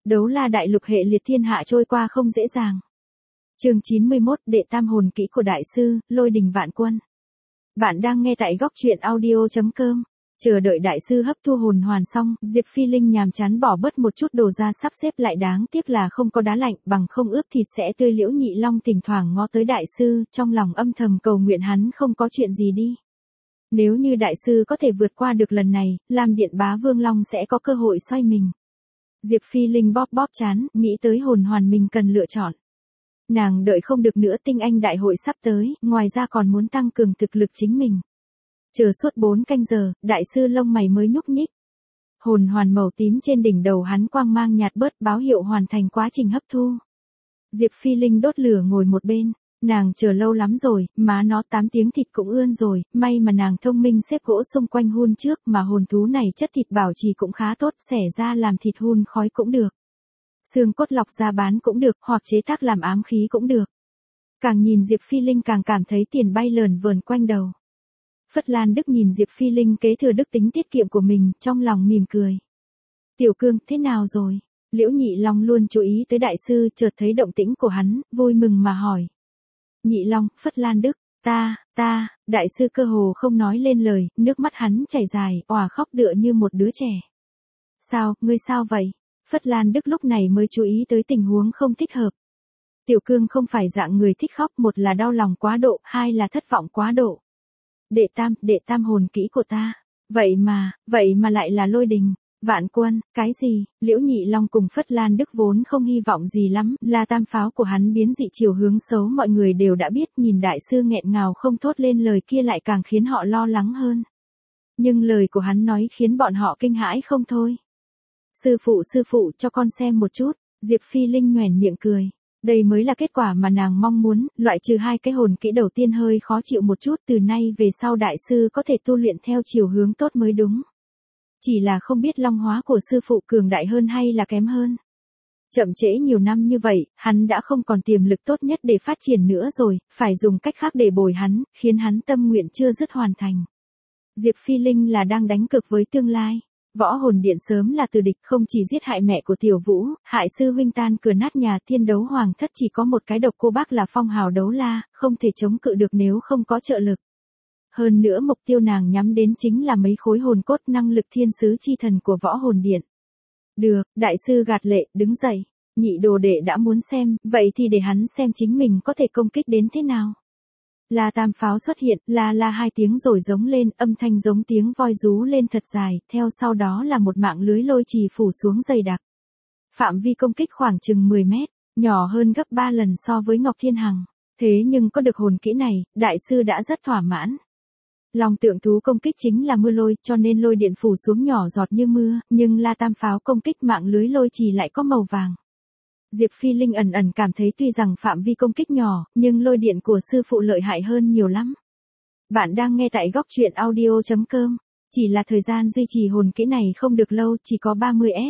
Đấu la đại lục hệ liệt thiên hạ trôi qua không dễ dàng. Chương 91, đệ tam hồn kỹ của đại sư, Lôi Đình Vạn Quân. Bạn đang nghe tại góc truyện audio.com. Chờ đợi đại sư hấp thu hồn hoàn xong, Diệp Phi Linh nhàm chán bỏ bớt một chút đồ ra sắp xếp lại, đáng tiếc là không có đá lạnh, bằng không ướp thịt sẽ tươi. Liễu Nhị Long thỉnh thoảng ngó tới đại sư, trong lòng âm thầm cầu nguyện hắn không có chuyện gì đi. Nếu như đại sư có thể vượt qua được lần này, Lam Điện Bá Vương Long sẽ có cơ hội xoay mình. Diệp Phi Linh bóp bóp trán, nghĩ tới hồn hoàn mình cần lựa chọn. Nàng đợi không được nữa, tinh anh đại hội sắp tới, ngoài ra còn muốn tăng cường thực lực chính mình. Chờ suốt 4 canh giờ, đại sư lông mày mới nhúc nhích. Hồn hoàn màu tím trên đỉnh đầu hắn quang mang nhạt bớt, báo hiệu hoàn thành quá trình hấp thu. Diệp Phi Linh đốt lửa ngồi một bên, nàng chờ lâu lắm rồi, má nó 8 tiếng thịt cũng ươn rồi, may mà nàng thông minh xếp gỗ xung quanh hun trước, mà hồn thú này chất thịt bảo trì cũng khá tốt, xẻ ra làm thịt hun khói cũng được. Xương cốt lọc ra bán cũng được, hoặc chế tác làm ám khí cũng được. Càng nhìn Diệp Phi Linh càng cảm thấy tiền bay lờn vờn quanh đầu. Phất Lan Đức nhìn Diệp Phi Linh kế thừa đức tính tiết kiệm của mình, trong lòng mỉm cười. Tiểu Cương, thế nào rồi? Liễu Nhị Long luôn chú ý tới đại sư, chợt thấy động tĩnh của hắn, vui mừng mà hỏi. Nhị Long, Phất Lan Đức, đại sư cơ hồ không nói lên lời, nước mắt hắn chảy dài, òa khóc tựa như một đứa trẻ. Sao, ngươi sao vậy? Phất Lan Đức lúc này mới chú ý tới tình huống không thích hợp. Tiểu Cương không phải dạng người thích khóc, một là đau lòng quá độ, hai là thất vọng quá độ. Đệ tam hồn kỹ của ta. Vậy mà lại là Lôi Đình Vạn Quân, cái gì? Liễu Nhị Long cùng Phất Lan Đức vốn không hy vọng gì lắm, là tam pháo của hắn biến dị chiều hướng xấu mọi người đều đã biết, nhìn đại sư nghẹn ngào không thốt lên lời kia lại càng khiến họ lo lắng hơn. Nhưng lời của hắn nói khiến bọn họ kinh hãi không thôi. Sư phụ cho con xem một chút. Diệp Phi Linh nhoẻn miệng cười. Đây mới là kết quả mà nàng mong muốn, loại trừ 2 cái hồn kỹ đầu tiên hơi khó chịu một chút, từ nay về sau đại sư có thể tu luyện theo chiều hướng tốt mới đúng. Chỉ là không biết long hóa của sư phụ cường đại hơn hay là kém hơn. Chậm trễ nhiều năm như vậy, hắn đã không còn tiềm lực tốt nhất để phát triển nữa rồi, phải dùng cách khác để bồi hắn, khiến hắn tâm nguyện chưa dứt hoàn thành. Diệp Phi Linh là đang đánh cược với tương lai. Võ hồn điện sớm là từ địch, không chỉ giết hại mẹ của Tiểu Vũ, hại sư huynh tan cửa nát nhà. Thiên Đấu Hoàng thất chỉ có một cái độc cô bác là phong hào đấu la, không thể chống cự được nếu không có trợ lực. Hơn nữa mục tiêu nàng nhắm đến chính là mấy khối hồn cốt năng lực thiên sứ chi thần của võ hồn điện. Được, đại sư gạt lệ, đứng dậy. Nhị đồ đệ đã muốn xem, vậy thì để hắn xem chính mình có thể công kích đến thế nào. Là tam pháo xuất hiện, là 2 tiếng rồi giống lên, âm thanh giống tiếng voi rú lên thật dài, theo sau đó là một mạng lưới lôi trì phủ xuống dày đặc. Phạm vi công kích khoảng chừng 10 mét, nhỏ hơn gấp 3 lần so với Ngọc Thiên Hằng. Thế nhưng có được hồn kỹ này, đại sư đã rất thỏa mãn. Long tượng thú công kích chính là mưa lôi, cho nên lôi điện phủ xuống nhỏ giọt như mưa, nhưng la tam pháo công kích mạng lưới lôi trì lại có màu vàng. Diệp Phi Linh ẩn cảm thấy tuy rằng phạm vi công kích nhỏ, nhưng lôi điện của sư phụ lợi hại hơn nhiều lắm. Bạn đang nghe tại góc truyện audio.com. Chỉ là thời gian duy trì hồn kỹ này không được lâu, chỉ có 30S.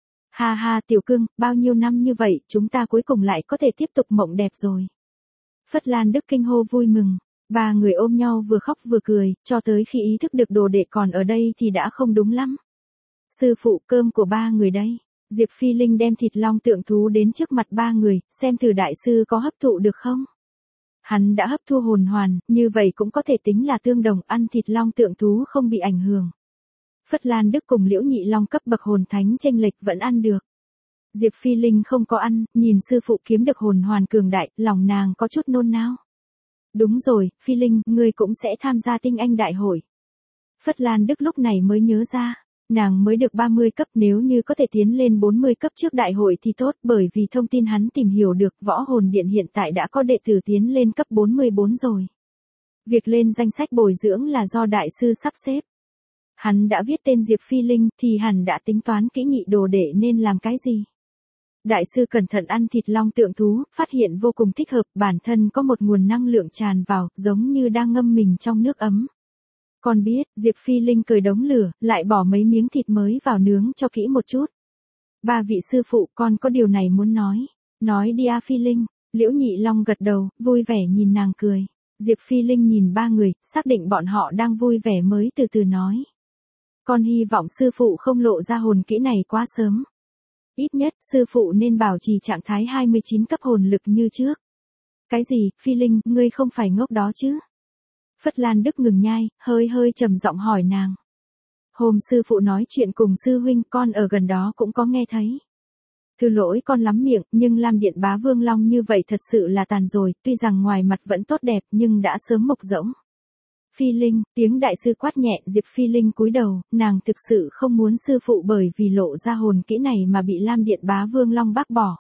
Ha Tiểu Cương, bao nhiêu năm như vậy, chúng ta cuối cùng lại có thể tiếp tục mộng đẹp rồi. Phất Lan Đức kinh hô vui mừng. 3 người ôm nhau vừa khóc vừa cười, cho tới khi ý thức được đồ đệ còn ở đây thì đã không đúng lắm. Sư phụ, cơm của 3 người đây. Diệp Phi Linh đem thịt long tượng thú đến trước mặt 3 người, xem thử đại sư có hấp thụ được không. Hắn đã hấp thu hồn hoàn, như vậy cũng có thể tính là tương đồng, ăn thịt long tượng thú không bị ảnh hưởng. Phất Lan Đức cùng Liễu Nhị Long cấp bậc hồn thánh chênh lệch vẫn ăn được. Diệp Phi Linh không có ăn, nhìn sư phụ kiếm được hồn hoàn cường đại, lòng nàng có chút nôn nao. Đúng rồi, Phi Linh, ngươi cũng sẽ tham gia tinh anh đại hội. Phất Lan Đức lúc này mới nhớ ra. Nàng mới được 30 cấp, nếu như có thể tiến lên 40 cấp trước đại hội thì tốt, bởi vì thông tin hắn tìm hiểu được, võ hồn điện hiện tại đã có đệ tử tiến lên cấp 44 rồi. Việc lên danh sách bồi dưỡng là do đại sư sắp xếp. Hắn đã viết tên Diệp Phi Linh thì hẳn đã tính toán kỹ nhị đồ đệ nên làm cái gì. Đại sư cẩn thận ăn thịt long tượng thú, phát hiện vô cùng thích hợp, bản thân có một nguồn năng lượng tràn vào, giống như đang ngâm mình trong nước ấm. Con biết, Diệp Phi Linh cởi đống lửa, lại bỏ mấy miếng thịt mới vào nướng cho kỹ một chút. 3 vị sư phụ, con có điều này muốn nói. Nói đi Phi Linh. Liễu Nhị Long gật đầu, vui vẻ nhìn nàng cười. Diệp Phi Linh nhìn 3 người, xác định bọn họ đang vui vẻ mới từ từ nói. Con hy vọng sư phụ không lộ ra hồn kỹ này quá sớm. Ít nhất, sư phụ nên bảo trì trạng thái 29 cấp hồn lực như trước. Cái gì, Phi Linh, ngươi không phải ngốc đó chứ? Phất Lan Đức ngừng nhai, hơi trầm giọng hỏi nàng. Hôm sư phụ nói chuyện cùng sư huynh, con ở gần đó cũng có nghe thấy. Thứ lỗi con lắm miệng, nhưng Lam Điện Bá Vương Long như vậy thật sự là tàn rồi, tuy rằng ngoài mặt vẫn tốt đẹp nhưng đã sớm mộc rỗng. Phi Linh, tiếng đại sư quát nhẹ, Diệp Phi Linh cúi đầu, nàng thực sự không muốn sư phụ bởi vì lộ ra hồn kỹ này mà bị Lam Điện Bá Vương Long bác bỏ.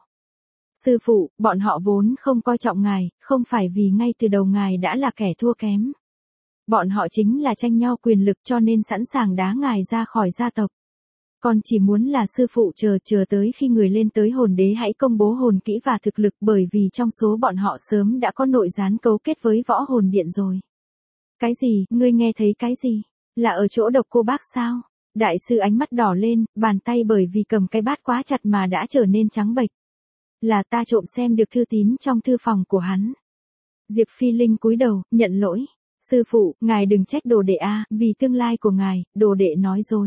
Sư phụ, bọn họ vốn không coi trọng ngài, không phải vì ngay từ đầu ngài đã là kẻ thua kém. Bọn họ chính là tranh nhau quyền lực cho nên sẵn sàng đá ngài ra khỏi gia tộc. Con chỉ muốn là sư phụ chờ tới khi người lên tới hồn đế hãy công bố hồn kỹ và thực lực, bởi vì trong số bọn họ sớm đã có nội gián cấu kết với võ hồn điện rồi. Cái gì, ngươi nghe thấy cái gì? Là ở chỗ Độc Cô Bác sao? Đại sư ánh mắt đỏ lên, bàn tay bởi vì cầm cái bát quá chặt mà đã trở nên trắng bệch. Là ta trộm xem được thư tín trong thư phòng của hắn. Diệp Phi Linh cúi đầu, nhận lỗi. Sư phụ, ngài đừng trách đồ đệ a, vì tương lai của ngài, đồ đệ nói dối.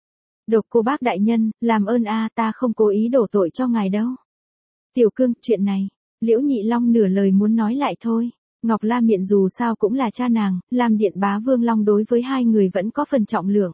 Độc Cô Bác đại nhân, làm ơn a, ta không cố ý đổ tội cho ngài đâu. Tiểu Cương, chuyện này, Liễu Nhị Long nửa lời muốn nói lại thôi. Ngọc La Miện dù sao cũng là cha nàng, Lam Điện Bá Vương Long đối với hai người vẫn có phần trọng lượng.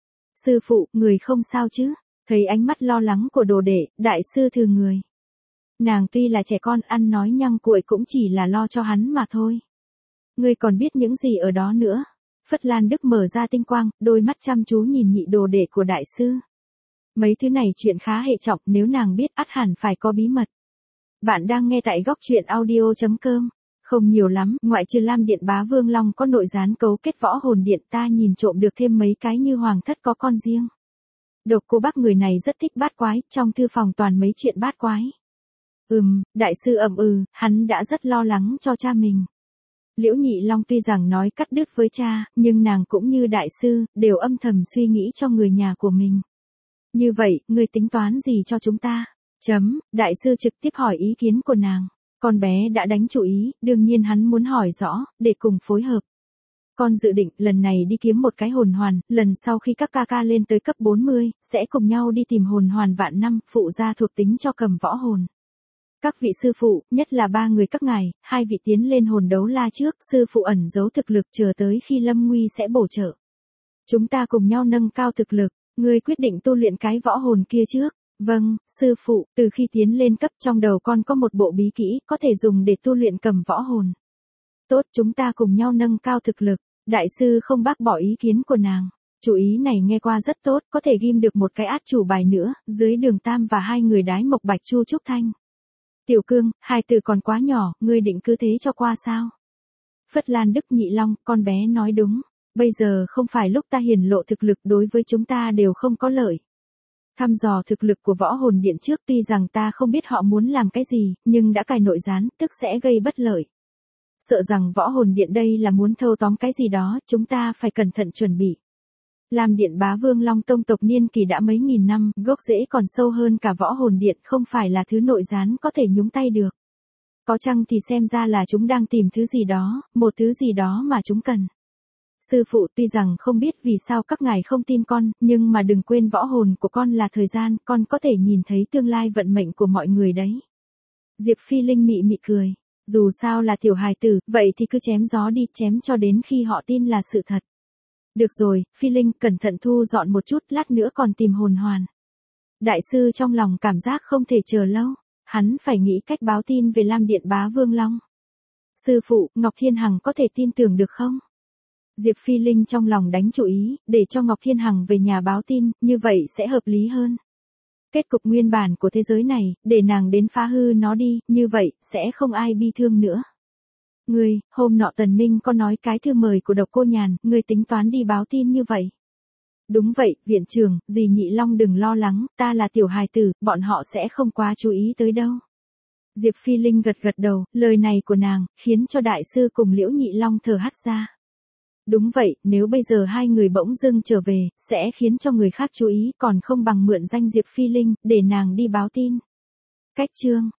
Sư phụ, người không sao chứ? Thấy ánh mắt lo lắng của đồ đệ, đại sư thư người. Nàng tuy là trẻ con, ăn nói nhăng cuội cũng chỉ là lo cho hắn mà thôi. Ngươi còn biết những gì ở đó nữa? Phất Lan Đức mở ra tinh quang, đôi mắt chăm chú nhìn nhị đồ đệ của đại sư. Mấy thứ này chuyện khá hệ trọng, nếu nàng biết ắt hẳn phải có bí mật. Bạn đang nghe tại góc truyện audio.com. Không nhiều lắm, ngoại trừ Lam Điện Bá Vương Long có nội gián cấu kết võ hồn điện, ta nhìn trộm được thêm mấy cái như Hoàng Thất có con riêng. Độc Cô Bác người này rất thích bát quái, trong thư phòng toàn mấy chuyện bát quái. Đại sư hắn đã rất lo lắng cho cha mình. Liễu Nhị Long tuy rằng nói cắt đứt với cha, nhưng nàng cũng như đại sư, đều âm thầm suy nghĩ cho người nhà của mình. Như vậy, ngươi tính toán gì cho chúng ta? Đại sư trực tiếp hỏi ý kiến của nàng. Con bé đã đánh chủ ý, đương nhiên hắn muốn hỏi rõ, để cùng phối hợp. Con dự định lần này đi kiếm một cái hồn hoàn, lần sau khi các ca ca lên tới cấp 40, sẽ cùng nhau đi tìm hồn hoàn vạn năm, phụ ra thuộc tính cho cầm võ hồn. Các vị sư phụ, nhất là ba người các ngài, hai vị tiến lên hồn đấu la trước, sư phụ ẩn giấu thực lực chờ tới khi lâm nguy sẽ bổ trợ. Chúng ta cùng nhau nâng cao thực lực, ngươi quyết định tu luyện cái võ hồn kia trước. Vâng, sư phụ, từ khi tiến lên cấp trong đầu con có một bộ bí kỹ, có thể dùng để tu luyện cầm võ hồn. Tốt, chúng ta cùng nhau nâng cao thực lực. Đại sư không bác bỏ ý kiến của nàng. Chủ ý này nghe qua rất tốt, có thể ghim được một cái át chủ bài nữa, dưới Đường Tam và hai người đái Mộc Bạch Chu Trúc Thanh. Tiểu Cương, hai từ còn quá nhỏ, ngươi định cứ thế cho qua sao? Phất Lan Đức Nhị Long, con bé nói đúng. Bây giờ không phải lúc ta hiển lộ thực lực, đối với chúng ta đều không có lợi. Thăm dò thực lực của võ hồn điện trước, tuy rằng ta không biết họ muốn làm cái gì, nhưng đã cài nội gián, tức sẽ gây bất lợi. Sợ rằng võ hồn điện đây là muốn thâu tóm cái gì đó, chúng ta phải cẩn thận chuẩn bị. Lam Điện Bá Vương Long tông tộc niên kỳ đã mấy nghìn năm, gốc rễ còn sâu hơn cả võ hồn điện, không phải là thứ nội gián có thể nhúng tay được. Có chăng thì xem ra là chúng đang tìm thứ gì đó, một thứ gì đó mà chúng cần. Sư phụ, tuy rằng không biết vì sao các ngài không tin con, nhưng mà đừng quên võ hồn của con là thời gian, con có thể nhìn thấy tương lai vận mệnh của mọi người đấy. Diệp Phi Linh mị mị cười. Dù sao là tiểu hài tử, vậy thì cứ chém gió đi, chém cho đến khi họ tin là sự thật. Được rồi, Phi Linh, cẩn thận thu dọn một chút, lát nữa còn tìm hồn hoàn. Đại sư trong lòng cảm giác không thể chờ lâu, hắn phải nghĩ cách báo tin về Lam Điện Bá Vương Long. Sư phụ, Ngọc Thiên Hằng có thể tin tưởng được không? Diệp Phi Linh trong lòng đánh chủ ý, để cho Ngọc Thiên Hằng về nhà báo tin, như vậy sẽ hợp lý hơn. Kết cục nguyên bản của thế giới này, để nàng đến phá hư nó đi, như vậy, sẽ không ai bi thương nữa. Ngươi, hôm nọ Tần Minh có nói cái thư mời của Độc Cô Nhàn, ngươi tính toán đi báo tin như vậy. Đúng vậy, viện trưởng, dì Nhị Long đừng lo lắng, ta là tiểu hài tử, bọn họ sẽ không quá chú ý tới đâu. Diệp Phi Linh gật gật đầu, lời này của nàng, khiến cho đại sư cùng Liễu Nhị Long thở hắt ra. Đúng vậy, nếu bây giờ hai người bỗng dưng trở về, sẽ khiến cho người khác chú ý, còn không bằng mượn danh Diệp Phi Linh, để nàng đi báo tin. Cách chương